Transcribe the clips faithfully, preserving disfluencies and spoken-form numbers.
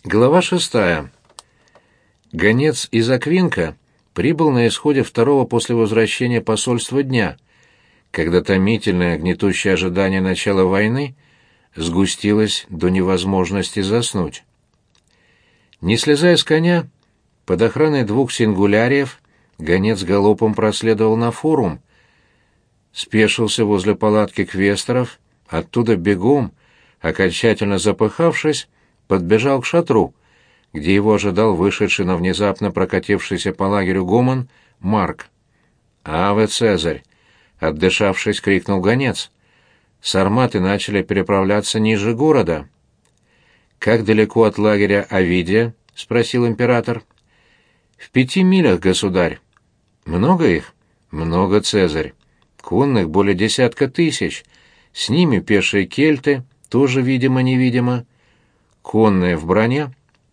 Глава шестая. Гонец из Аквинка прибыл на исходе второго после возвращения посольства дня, когда томительное гнетущее ожидание начала войны сгустилось до невозможности заснуть. Не слезая с коня, под охраной двух сингуляриев, гонец галопом проследовал на форум, спешился возле палатки квесторов, оттуда бегом, окончательно запыхавшись, подбежал к шатру, где его ожидал вышедший на внезапно прокатившийся по лагерю гомон Марк. «Аве, Цезарь!» — отдышавшись, крикнул гонец. Сарматы начали переправляться ниже города. «Как далеко от лагеря Овидия?» — спросил император. «В пяти милях, государь». «Много их?» «Много, Цезарь. Конных более десятка тысяч. С ними пешие кельты, тоже видимо-невидимо. Конные в броне?»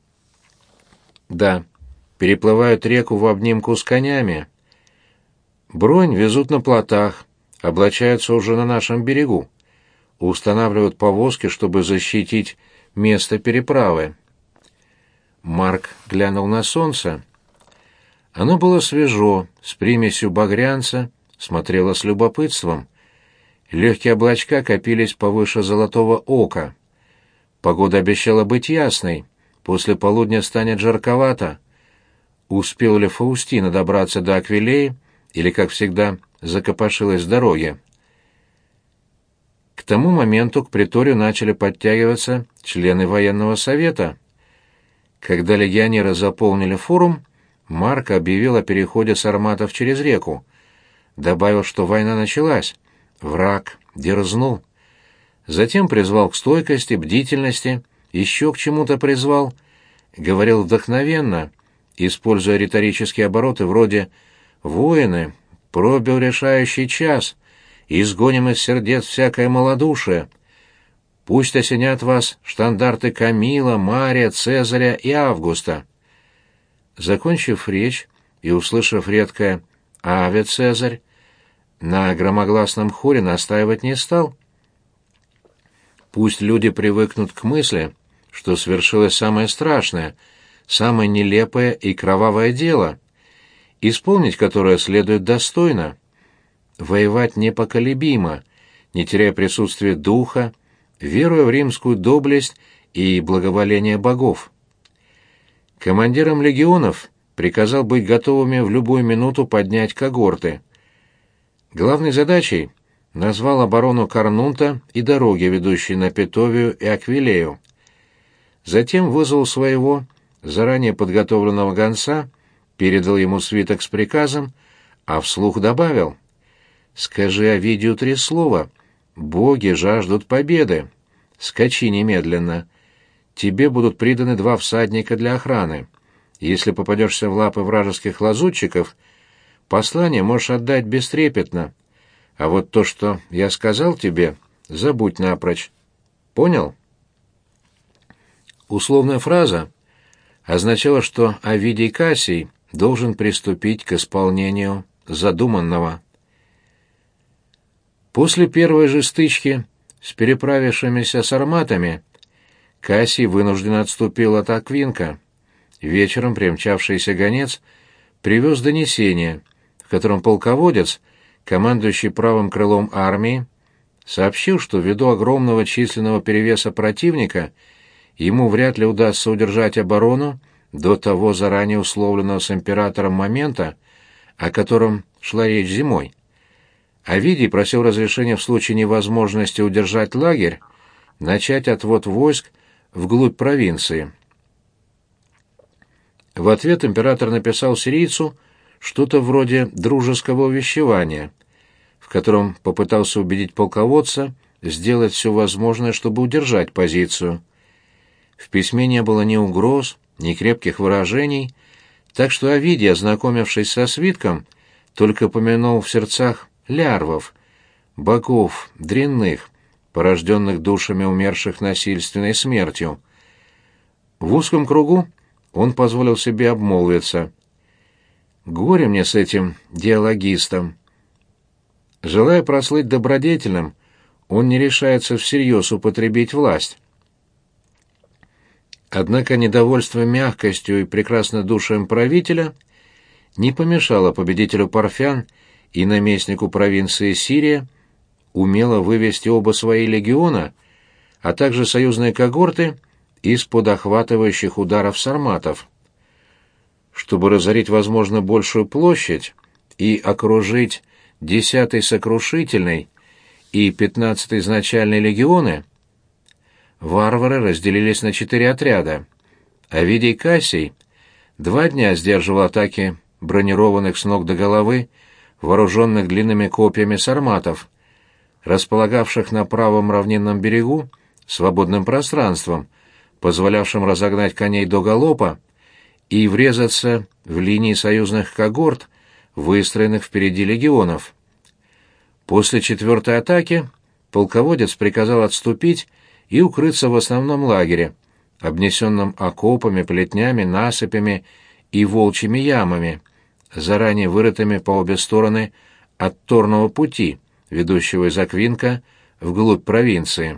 «Да. Переплывают реку в обнимку с конями. Бронь везут на плотах, облачаются уже на нашем берегу. Устанавливают повозки, чтобы защитить место переправы». Марк глянул на солнце. Оно было свежо, с примесью багрянца, смотрело с любопытством. Легкие облачка копились повыше золотого ока. Погода обещала быть ясной, после полудня станет жарковато. Успела ли Фаустина добраться до Аквилеи, или, как всегда, закопошилась с дороги? К тому моменту к приторию начали подтягиваться члены военного совета. Когда легионеры заполнили форум, Марк объявил о переходе сарматов через реку. Добавил, что война началась, враг дерзнул. Затем призвал к стойкости, бдительности, еще к чему-то призвал, говорил вдохновенно, используя риторические обороты вроде «Воины, пробил решающий час, изгоним из сердец всякое малодушие. Пусть осенят вас штандарты Камила, Мария, Цезаря и Августа». Закончив речь и услышав редкое «Аве, Цезарь», на громогласном хоре настаивать не стал. Пусть люди привыкнут к мысли, что свершилось самое страшное, самое нелепое и кровавое дело, исполнить которое следует достойно. Воевать непоколебимо, не теряя присутствия духа, веруя в римскую доблесть и благоволение богов. Командирам легионов приказал быть готовыми в любую минуту поднять когорты. Главной задачей назвал оборону Карнунта и дороги, ведущие на Петовию и Аквилею. Затем вызвал своего, заранее подготовленного гонца, передал ему свиток с приказом, а вслух добавил: «Скажи Овидию три слова. Боги жаждут победы. Скачи немедленно. Тебе будут приданы два всадника для охраны. Если попадешься в лапы вражеских лазутчиков, послание можешь отдать бестрепетно. А вот то, что я сказал тебе, забудь напрочь. Понял?» Условная фраза означала, что Овидий Кассий должен приступить к исполнению задуманного. После первой же стычки с переправившимися сарматами Кассий вынужденно отступил от Аквинка. Вечером примчавшийся гонец привез донесение, в котором полководец, командующий правым крылом армии, сообщил, что ввиду огромного численного перевеса противника ему вряд ли удастся удержать оборону до того заранее условленного с императором момента, о котором шла речь зимой. Овидий просил разрешения в случае невозможности удержать лагерь начать отвод войск вглубь провинции. В ответ император написал сирийцу что-то вроде дружеского увещевания, в котором попытался убедить полководца сделать все возможное, чтобы удержать позицию. В письме не было ни угроз, ни крепких выражений, так что Овидий, ознакомившись со свитком, только помянул в сердцах лярвов, богов дрянных, порожденных душами умерших насильственной смертью. В узком кругу он позволил себе обмолвиться: «Горе мне с этим диалогистом. Желая прослыть добродетельным, он не решается всерьез употребить власть. Однако недовольство мягкостью и прекраснодушием правителя не помешало победителю парфян и наместнику провинции Сирия умело вывести оба свои легиона, а также союзные когорты из-под охватывающих ударов сарматов. Чтобы разорить, возможно, большую площадь и окружить десятый сокрушительный и пятнадцатый изначальный легионы, варвары разделились на четыре отряда. Овидий Кассий два дня сдерживал атаки бронированных с ног до головы, вооруженных длинными копьями сарматов, располагавших на правом равнинном берегу свободным пространством, позволявшим разогнать коней до галопа и врезаться в линии союзных когорт, выстроенных впереди легионов. После четвертой атаки полководец приказал отступить и укрыться в основном лагере, обнесенном окопами, плетнями, насыпями и волчьими ямами, заранее вырытыми по обе стороны от торного пути, ведущего из Аквинка вглубь провинции.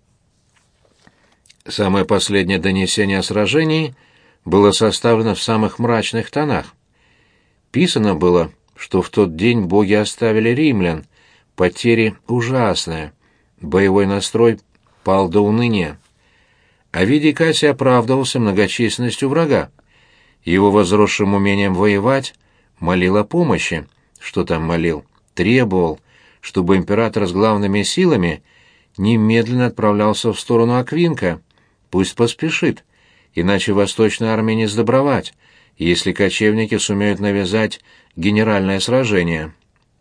Самое последнее донесение о сражении было составлено в самых мрачных тонах. Писано было, что в тот день боги оставили римлян, потери ужасные, боевой настрой пал до уныния. Овидий Кассий оправдывался многочисленностью врага. Его возросшим умением воевать молил о помощи. Что там молил? Требовал, чтобы император с главными силами немедленно отправлялся в сторону Аквинка. Пусть поспешит, иначе Восточной армии не сдобровать, если кочевники сумеют навязать генеральное сражение.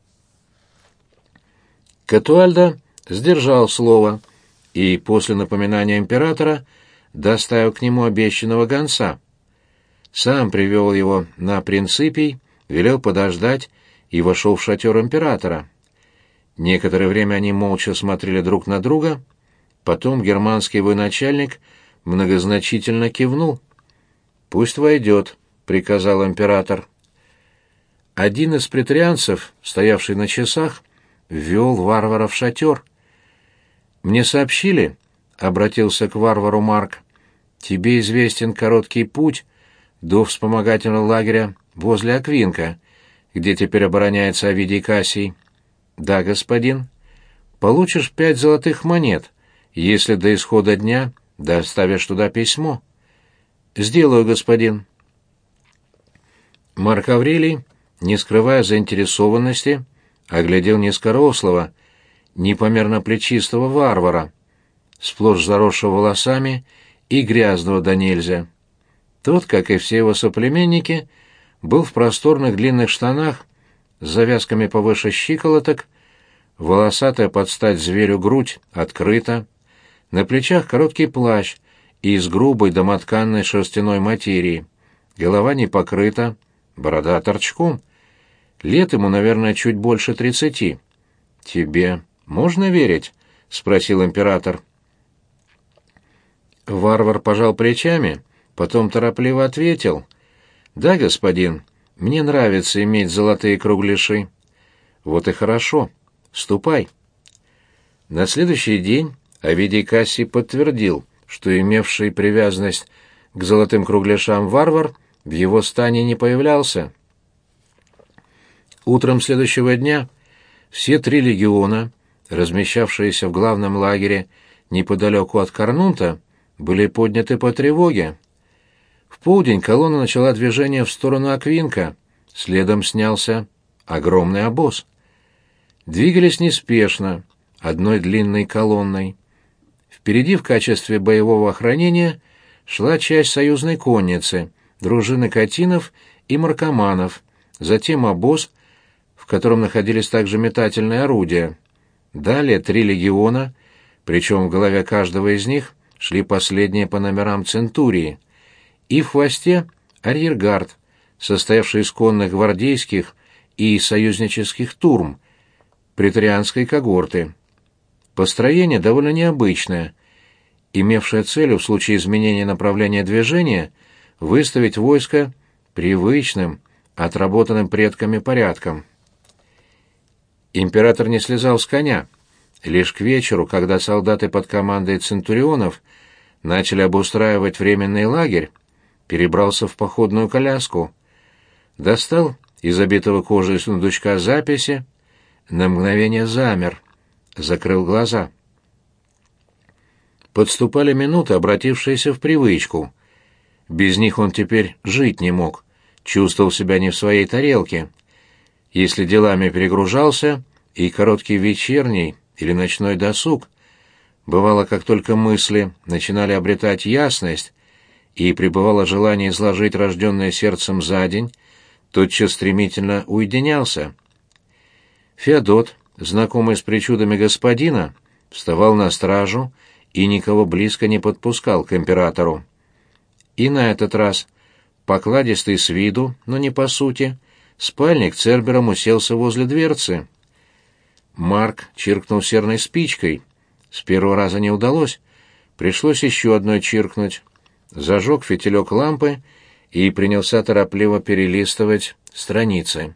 Катуальда сдержал слово и после напоминания императора доставил к нему обещанного гонца. Сам привел его на Принципий, велел подождать и вошел в шатер императора. Некоторое время они молча смотрели друг на друга, потом германский военачальник многозначительно кивнул. «Пусть войдет», — приказал император. Один из претарианцев, стоявший на часах, ввел варвара в шатер. «Мне сообщили», — обратился к варвару Марк, — «тебе известен короткий путь до вспомогательного лагеря возле Аквинка, где теперь обороняется Овидий Кассий». «Да, господин. Получишь пять золотых монет, если до исхода дня доставишь туда письмо». «Сделаю, господин». Марк Аврелий, не скрывая заинтересованности, оглядел низкорослого, непомерно плечистого варвара, сплошь заросшего волосами и грязного до нельзя. Тот, как и все его соплеменники, был в просторных длинных штанах с завязками повыше щиколоток, волосатая под стать зверю грудь открыта, на плечах короткий плащ из грубой домотканной шерстяной материи, голова не покрыта, борода торчком. Лет ему, наверное, чуть больше тридцати. «Тебе можно верить?» — спросил император. Варвар пожал плечами, потом торопливо ответил: «Да, господин, мне нравится иметь золотые кругляши». «Вот и хорошо. Ступай». На следующий день Овидий Кассий подтвердил, что имевший привязанность к золотым кругляшам варвар в его стане не появлялся. Утром следующего дня все три легиона, размещавшиеся в главном лагере неподалеку от Карнунта, были подняты по тревоге. В полдень колонна начала движение в сторону Аквинка, следом снялся огромный обоз. Двигались неспешно, одной длинной колонной. Впереди в качестве боевого охранения шла часть союзной конницы, дружины катинов и маркоманов, затем обоз, в котором находились также метательные орудия. Далее три легиона, причем в голове каждого из них шли последние по номерам центурии, и в хвосте арьергард, состоявший из конных гвардейских и союзнических турм, претарианской когорты. Построение довольно необычное, имевшее целью в случае изменения направления движения выставить войско привычным, отработанным предками порядком. Император не слезал с коня. Лишь к вечеру, когда солдаты под командой центурионов начали обустраивать временный лагерь, перебрался в походную коляску, достал из забитого кожей сундучка записи, на мгновение замер, закрыл глаза. Подступали минуты, обратившиеся в привычку. Без них он теперь жить не мог, чувствовал себя не в своей тарелке. Если делами перегружался, и короткий вечерний или ночной досуг, бывало, как только мысли начинали обретать ясность, и пребывало желание изложить рожденное сердцем за день, тотчас стремительно уединялся. Феодот, знакомый с причудами господина, вставал на стражу и никого близко не подпускал к императору. И на этот раз, покладистый с виду, но не по сути, спальник Цербером уселся возле дверцы. Марк чиркнул серной спичкой. С первого раза не удалось. Пришлось еще одной чиркнуть. Зажег фитилек лампы и принялся торопливо перелистывать страницы.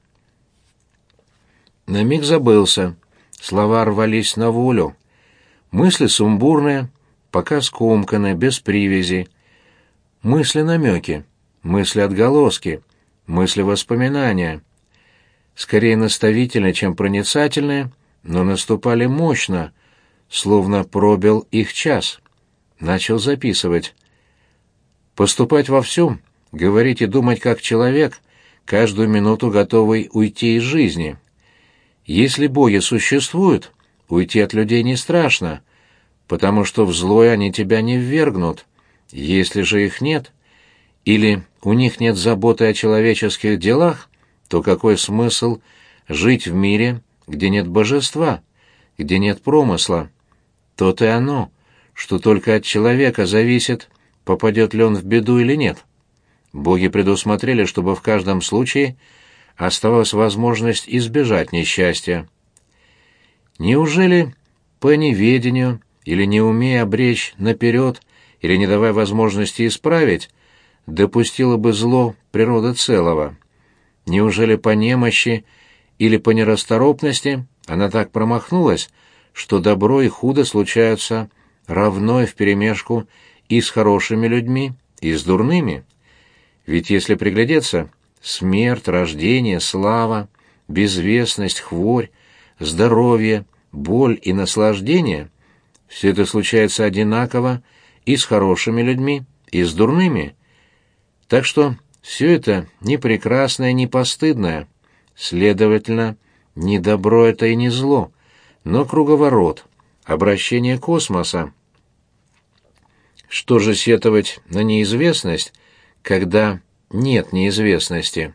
На миг забылся. Слова рвались на волю. Мысли сумбурные, пока скомканные, без привязи. Мысли-намеки, мысли-отголоски, мысли-воспоминания. Скорее наставительные, чем проницательные, но наступали мощно, словно пробил их час. Начал записывать. Поступать во всем, говорить и думать как человек, каждую минуту готовый уйти из жизни. Если боги существуют, уйти от людей не страшно, потому что в злое они тебя не ввергнут. Если же их нет, или у них нет заботы о человеческих делах, то какой смысл жить в мире, где нет божества, где нет промысла? То-то и оно, что только от человека зависит, попадет ли он в беду или нет. Боги предусмотрели, чтобы в каждом случае оставалась возможность избежать несчастья. Неужели по неведению или не умея обречь наперед или не давая возможности исправить, допустила бы зло природа целого? Неужели по немощи или по нерасторопности она так промахнулась, что добро и худо случаются равно и вперемешку и с хорошими людьми, и с дурными? Ведь если приглядеться, смерть, рождение, слава, безвестность, хворь, здоровье, боль и наслаждение — все это случается одинаково и с хорошими людьми, и с дурными. Так что все это не прекрасное, не постыдное. Следовательно, не добро это и не зло, но круговорот, обращение космоса. Что же сетовать на неизвестность, когда нет неизвестности?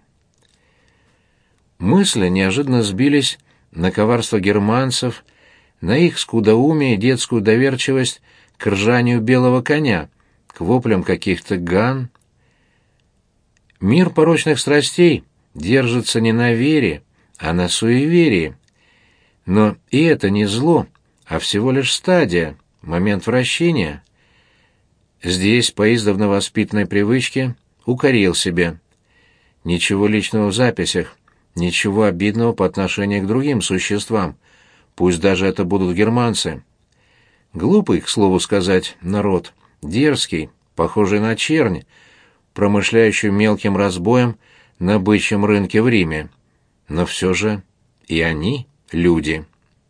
Мысли неожиданно сбились на коварство германцев, на их скудоумие и детскую доверчивость к ржанию белого коня, к воплям каких-то ган. Мир порочных страстей держится не на вере, а на суеверии. Но и это не зло, а всего лишь стадия, момент вращения. Здесь, по издавна воспитанной привычке, укорил себя. Ничего личного в записях, ничего обидного по отношению к другим существам, пусть даже это будут германцы. Глупый, к слову сказать, народ, дерзкий, похожий на чернь, промышляющую мелким разбоем на бычьем рынке в Риме. Но все же и они люди.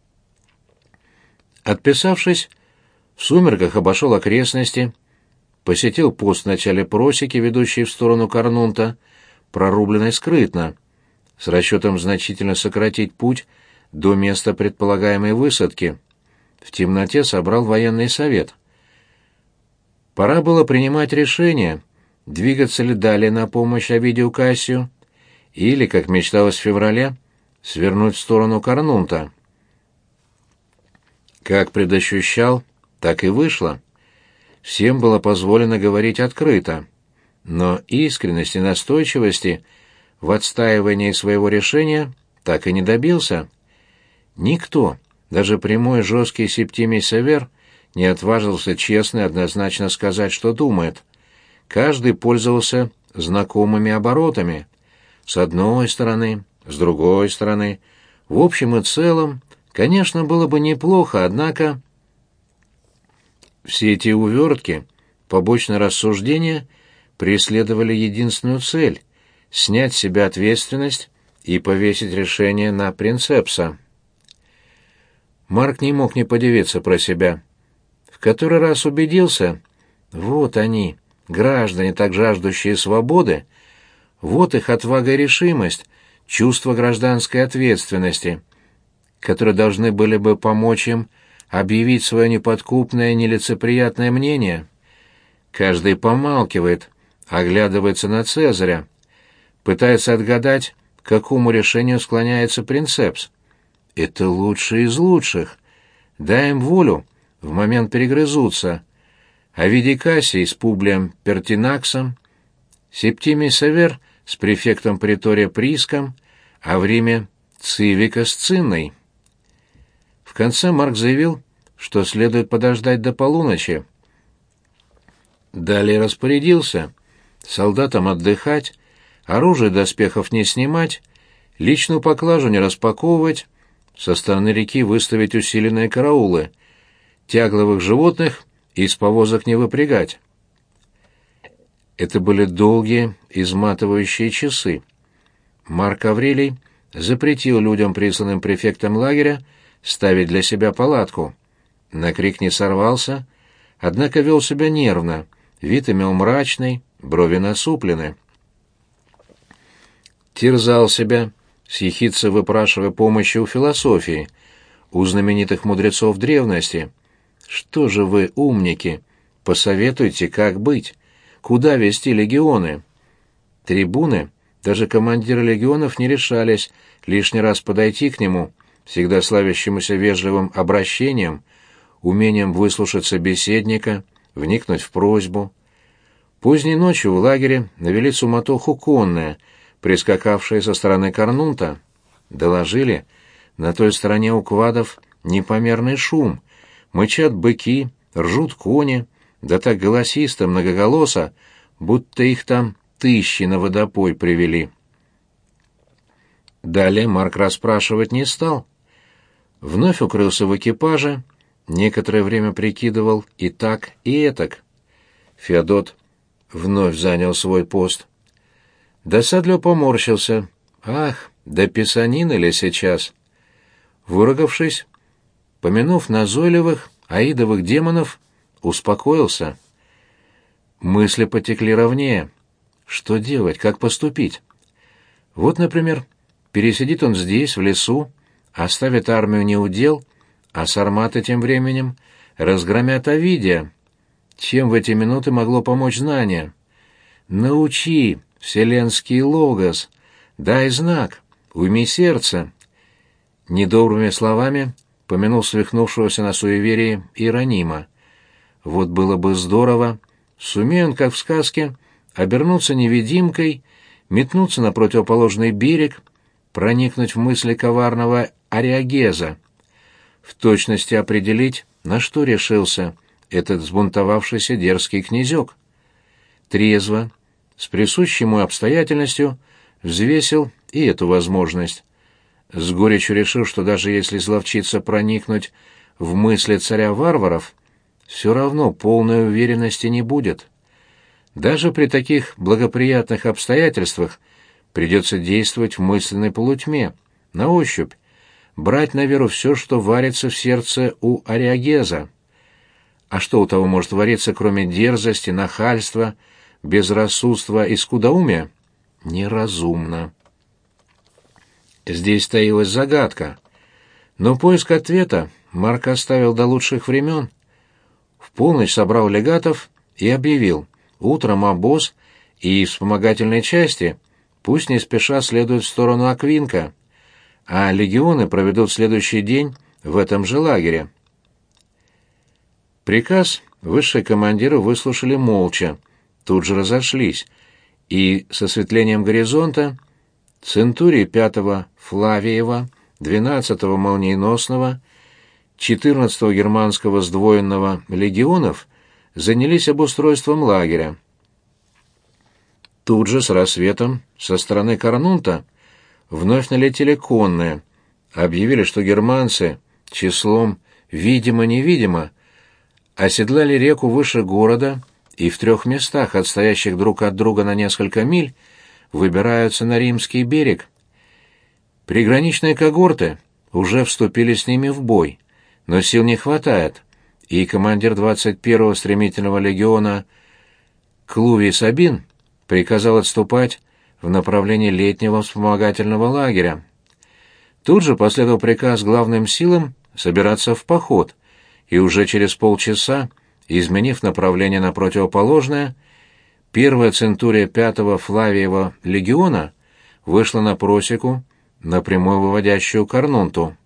Отписавшись, в сумерках обошел окрестности, посетил пост в начале просеки, ведущей в сторону Карнунта, прорубленной скрытно, с расчетом значительно сократить путь до места предполагаемой высадки. В темноте собрал военный совет. Пора было принимать решение, двигаться ли далее на помощь Овидию Кассию, или, как мечталось в феврале, свернуть в сторону Карнунта. Как предощущал, так и вышло. Всем было позволено говорить открыто, но искренности и настойчивости в отстаивании своего решения так и не добился. Никто, даже прямой жесткий Септимий Север, не отважился честно и однозначно сказать, что думает. Каждый пользовался знакомыми оборотами. С одной стороны, с другой стороны. В общем и целом, конечно, было бы неплохо, однако... Все эти увертки побочные рассуждения преследовали единственную цель — снять с себя ответственность и повесить решение на принцепса. Марк не мог не подивиться про себя. В который раз убедился, вот они, граждане, так жаждущие свободы, вот их отвага и решимость, чувство гражданской ответственности, которые должны были бы помочь им объявить свое неподкупное нелицеприятное мнение. Каждый помалкивает, оглядывается на Цезаря, пытается отгадать, к какому решению склоняется принцепс. Это лучшие из лучших. Дай им волю, в момент перегрызутся. А Видий Кассий с Публием Пертинаксом, Септимий Север с префектом притория Приском, а в Риме Цивика с Цинной. В конце Марк заявил, что следует подождать до полуночи. Далее распорядился солдатам отдыхать, оружие и доспехов не снимать, личную поклажу не распаковывать, со стороны реки выставить усиленные караулы, тягловых животных из повозок не выпрягать. Это были долгие, изматывающие часы. Марк Аврелий запретил людям, присланным префектом лагеря, ставить для себя палатку. На крик не сорвался, однако вел себя нервно, вид имел мрачный, брови насуплены. Терзал себя, с ехидца выпрашивая помощи у философии, у знаменитых мудрецов древности. Что же вы, умники, посоветуйте, как быть, куда вести легионы? Трибуны, даже командиры легионов не решались лишний раз подойти к нему, всегда славящемуся вежливым обращением, умением выслушать собеседника, вникнуть в просьбу. Поздней ночью в лагере навели суматоху конные, прискакавшие со стороны Карнунта. Доложили, на той стороне у квадов непомерный шум, мычат быки, ржут кони, да так голосисто, многоголосо, будто их там тысячи на водопой привели. Далее Марк расспрашивать не стал. Вновь укрылся в экипаже, некоторое время прикидывал и так, и этак. Феодот вновь занял свой пост. Досадливо поморщился. Ах, да писанина ли сейчас? Выругавшись, помянув назойливых, аидовых демонов, успокоился. Мысли потекли ровнее. Что делать, как поступить? Вот, например, пересидит он здесь, в лесу, оставит армию неудел, а сарматы тем временем разгромят Овидия. Чем в эти минуты могло помочь знание? Научи, вселенский логос, дай знак, уйми сердце. Недобрыми словами помянул свихнувшегося на суеверии Иеронима. Вот было бы здорово, сумей он, как в сказке, обернуться невидимкой, метнуться на противоположный берег, проникнуть в мысли коварного Ариагеза, в точности определить, на что решился этот взбунтовавшийся дерзкий князек. Трезво, с присущей ему обстоятельностью, взвесил и эту возможность. С горечью решил, что даже если изловчиться проникнуть в мысли царя варваров, все равно полной уверенности не будет. Даже при таких благоприятных обстоятельствах придется действовать в мысленной полутьме, на ощупь, брать на веру все, что варится в сердце у Ариагеза. А что у того может вариться, кроме дерзости, нахальства, безрассудства и скудоумия? Неразумно. Здесь таилась загадка. Но поиск ответа Марк оставил до лучших времен. В полночь собрал легатов и объявил: утром обоз и вспомогательные части пусть не спеша следуют в сторону Аквинка, а легионы проведут следующий день в этом же лагере. Приказ высшие командиры выслушали молча, тут же разошлись, и с осветлением горизонта центурии пятого Флавиева, двенадцатого Молниеносного, четырнадцатого Германского сдвоенного легионов занялись обустройством лагеря. Тут же с рассветом со стороны Карнунта вновь налетели конные, объявили, что германцы числом видимо-невидимо оседлали реку выше города и в трех местах, отстоящих друг от друга на несколько миль, выбираются на римский берег. Приграничные когорты уже вступили с ними в бой, но сил не хватает, и командир двадцать первого стремительного легиона Клувий Сабин приказал отступать в направлении летнего вспомогательного лагеря. Тут же последовал приказ главным силам собираться в поход, и уже через полчаса, изменив направление на противоположное, первая центурия пятого Флавиева легиона вышла на просеку, напрямую выводящую к Арнунту.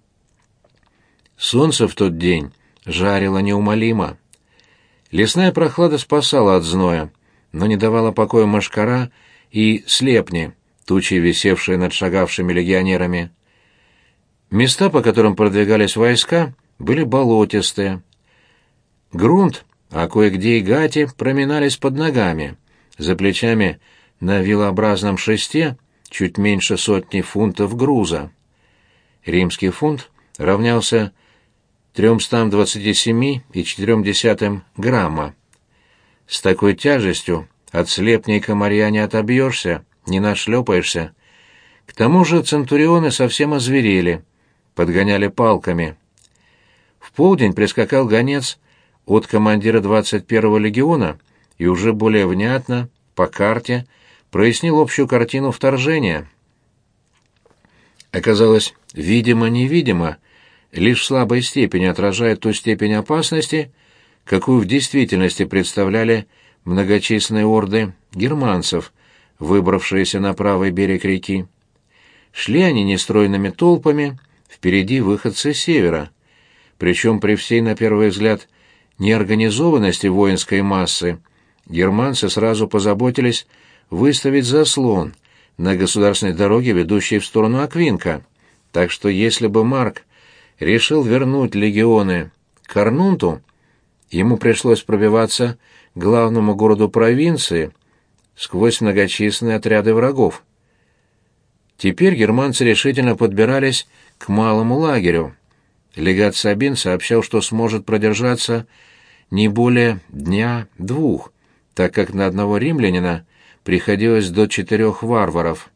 Солнце в тот день жарило неумолимо. Лесная прохлада спасала от зноя, но не давала покоя мошкара и слепни, тучи, висевшие над шагавшими легионерами. Места, по которым продвигались войска, были болотистые. Грунт, а кое-где и гати, проминались под ногами. За плечами на вилообразном шесте чуть меньше сотни фунтов груза. Римский фунт равнялся тремстам двадцати семи и четырем десятым грамма. С такой тяжестью от слепней и комарья не отобьешься, не нашлепаешься. К тому же центурионы совсем озверели, подгоняли палками. В полдень прискакал гонец от командира двадцать первого легиона и уже более внятно, по карте, прояснил общую картину вторжения. Оказалось, видимо-невидимо, лишь в слабой степени отражает ту степень опасности, какую в действительности представляли многочисленные орды германцев, выбравшиеся на правый берег реки. Шли они нестройными толпами, впереди выходцы с севера, причем при всей, на первый взгляд, неорганизованности воинской массы, германцы сразу позаботились выставить заслон на государственной дороге, ведущей в сторону Аквинка, так что если бы Марк решил вернуть легионы к Арнунту, ему пришлось пробиваться к главному городу провинции сквозь многочисленные отряды врагов. Теперь германцы решительно подбирались к малому лагерю. Легат Сабин сообщал, что сможет продержаться не более дня-двух, так как на одного римлянина приходилось до четырех варваров.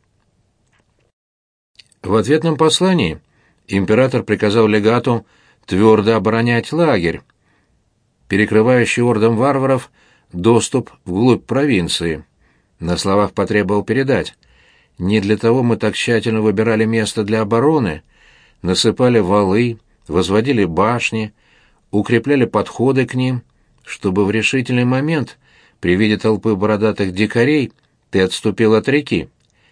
В ответном послании император приказал легату твердо оборонять лагерь, перекрывающий ордам варваров доступ вглубь провинции. На словах потребовал передать: «Не для того мы так тщательно выбирали место для обороны, насыпали валы, возводили башни, укрепляли подходы к ним, чтобы в решительный момент при виде толпы бородатых дикарей ты отступил от реки».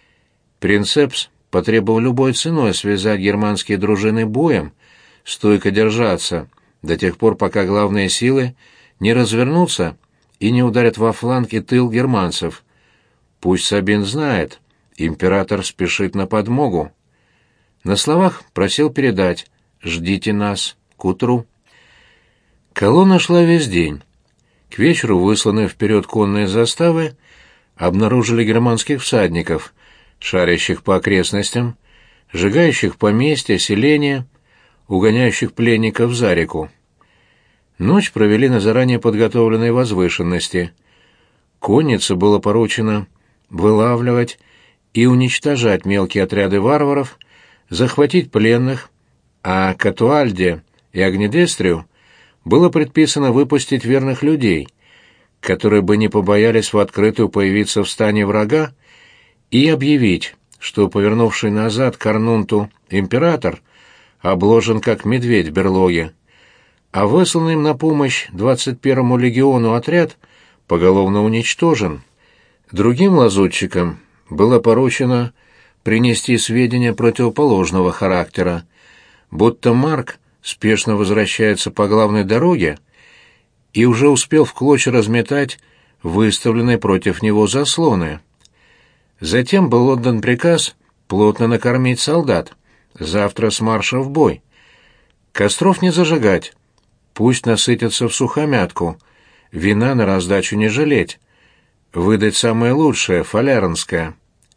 Принцепс потребовал любой ценой связать германские дружины боем, стойко держаться, до тех пор, пока главные силы не развернутся и не ударят во фланг и тыл германцев. Пусть Сабин знает, император спешит на подмогу. На словах просил передать: «Ждите нас к утру». Колонна шла весь день. К вечеру высланные вперед конные заставы обнаружили германских всадников, шарящих по окрестностям, сжигающих поместья, селения, угоняющих пленников за реку. Ночь провели на заранее подготовленной возвышенности. Коннице было поручено вылавливать и уничтожать мелкие отряды варваров, захватить пленных, а Катуальде и Агнедестрию было предписано выпустить верных людей, которые бы не побоялись в открытую появиться в стане врага, и объявить, что повернувший назад к Арнунту император обложен как медведь в берлоге, а высланный им на помощь двадцать первому легиону отряд поголовно уничтожен. Другим лазутчикам было поручено принести сведения противоположного характера, будто Марк спешно возвращается по главной дороге и уже успел в клочья разметать выставленные против него заслоны. Затем был отдан приказ плотно накормить солдат, завтра с марша в бой. Костров не зажигать, пусть насытятся в сухомятку, вина на раздачу не жалеть, выдать самое лучшее, фалернское.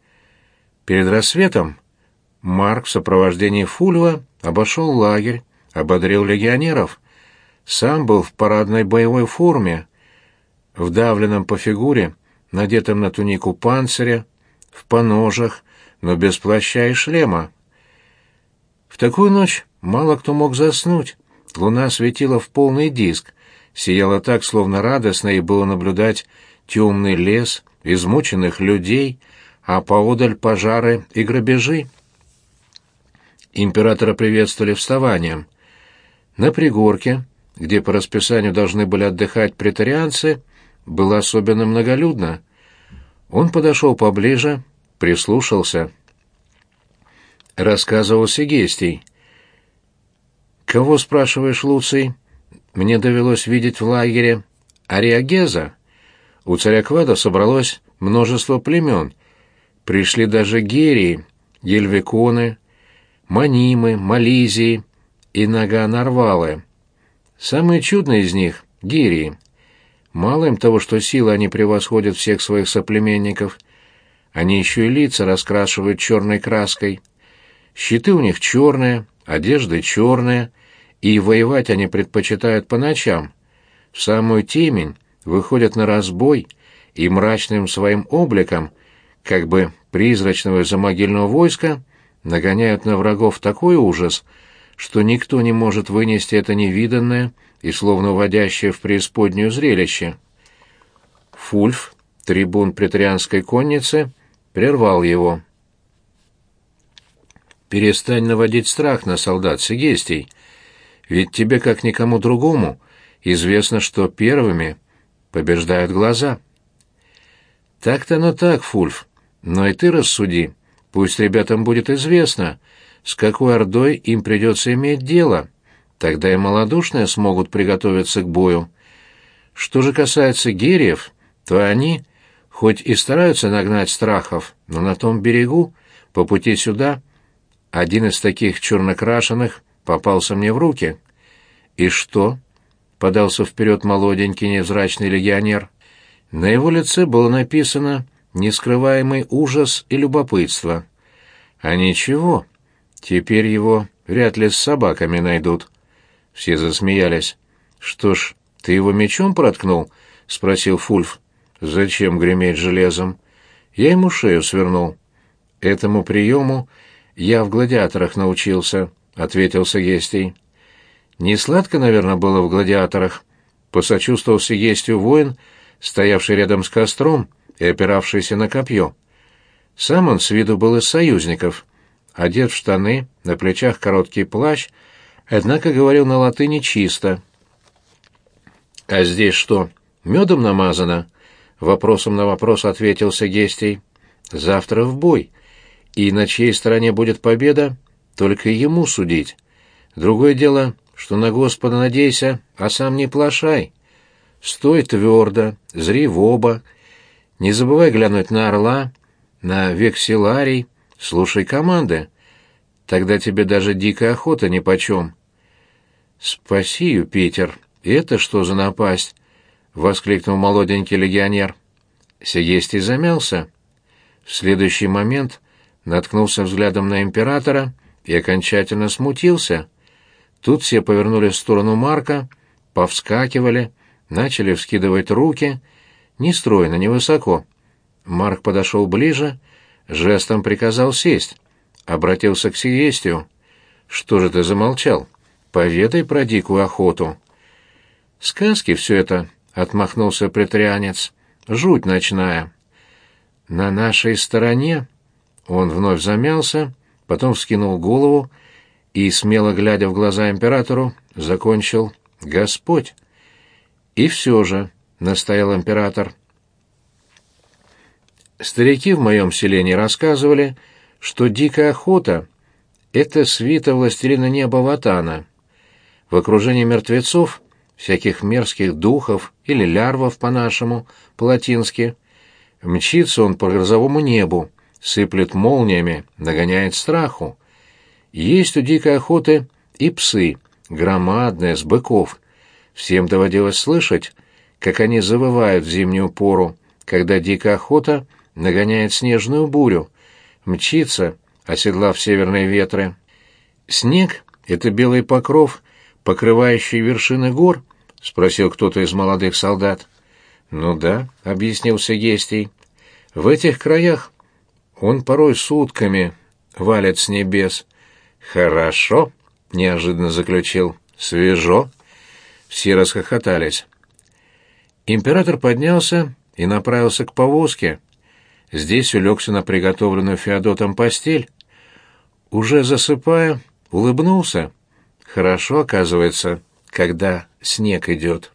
Перед рассветом Марк в сопровождении Фульва обошел лагерь, ободрил легионеров, сам был в парадной боевой форме, вдавленном по фигуре, надетом на тунику панциря, в поножах, но без плаща и шлема. В такую ночь мало кто мог заснуть. Луна светила в полный диск, сияла так, словно радостно ей было наблюдать темный лес, измученных людей, а поодаль пожары и грабежи. Императора приветствовали вставанием. На пригорке, где по расписанию должны были отдыхать претарианцы, было особенно многолюдно. Он подошел поближе, прислушался. Рассказывал Сегестий. «Кого, спрашиваешь, Луций? Мне довелось видеть в лагере Ариагеза. У царя Квада собралось множество племен. Пришли даже герии, ельвиконы, манимы, мализии и наганарвалы. Самые чудные из них — герии. Мало им того, что силы они превосходят всех своих соплеменников. Они еще и лица раскрашивают черной краской. Щиты у них черные, одежды черные, и воевать они предпочитают по ночам. В самую темень выходят на разбой и мрачным своим обликом, как бы призрачного замогильного войска, нагоняют на врагов такой ужас, что никто не может вынести это невиданное и словно уводящее в преисподнюю зрелище. Фульф, трибун претарианской конницы, прервал его. «Перестань наводить страх на солдат, Сегестий, ведь тебе, как никому другому, известно, что первыми побеждают глаза». «Так-то оно так, Фульф, но и ты рассуди, пусть ребятам будет известно, с какой ордой им придется иметь дело, тогда и малодушные смогут приготовиться к бою. Что же касается гериев, то они, хоть и стараются нагнать страхов, но на том берегу, по пути сюда, один из таких чернокрашенных попался мне в руки». «И что?» — подался вперед молоденький невзрачный легионер. На его лице было написано нескрываемый ужас и любопытство. «А ничего, теперь его вряд ли с собаками найдут». Все засмеялись. «Что ж, ты его мечом проткнул?» — спросил Фульф. «Зачем греметь железом? Я ему шею свернул». «Этому приему я в гладиаторах научился», — ответил Сегестий. «Не сладко, наверное, было в гладиаторах», — посочувствовал Сегестию воин, стоявший рядом с костром и опиравшийся на копье. Сам он с виду был из союзников, одет в штаны, на плечах короткий плащ, однако говорил на латыни чисто. «А здесь что, медом намазано?» — вопросом на вопрос ответил Сегестий. «Завтра в бой, и на чьей стороне будет победа, только ему судить. Другое дело, что на Господа надейся, а сам не плашай. Стой твердо, зри в оба, не забывай глянуть на орла, на векселарий, слушай команды. Тогда тебе даже дикая охота нипочем». «Спаси, Юпитер, это что за напасть?» — воскликнул молоденький легионер. Сегестий замялся. В следующий момент наткнулся взглядом на императора и окончательно смутился. Тут все повернулись в сторону Марка, повскакивали, начали вскидывать руки, нестройно, невысоко. Марк подошел ближе, жестом приказал сесть, обратился к Сегестию. «Что же ты замолчал? Поведай про дикую охоту». «Сказки все это», — отмахнулся претарианец, — «жуть ночная». «На нашей стороне...» Он вновь замялся, потом вскинул голову и, смело глядя в глаза императору, закончил «Господь». «И все же», — настоял император, — «старики в моем селении рассказывали, что дикая охота — это свита властелина неба Ватана. В окружении мертвецов, всяких мерзких духов или лярвов по-нашему, по-латински, мчится он по грозовому небу, сыплет молниями, нагоняет страху. Есть у дикой охоты и псы, громадные, с быков. Всем доводилось слышать, как они завывают в зимнюю пору, когда дикая охота нагоняет снежную бурю, мчится, оседлав северные ветры. Снег — это белый покров, покрывающий вершины гор? — спросил кто-то из молодых солдат. Ну да, объяснился Гестий. В этих краях он порой сутками валит с небес. Хорошо, неожиданно заключил. Свежо. Все расхохотались. Император поднялся и направился к повозке. Здесь улегся на приготовленную Феодотом постель. Уже засыпая, улыбнулся. Хорошо, оказывается, когда снег идет.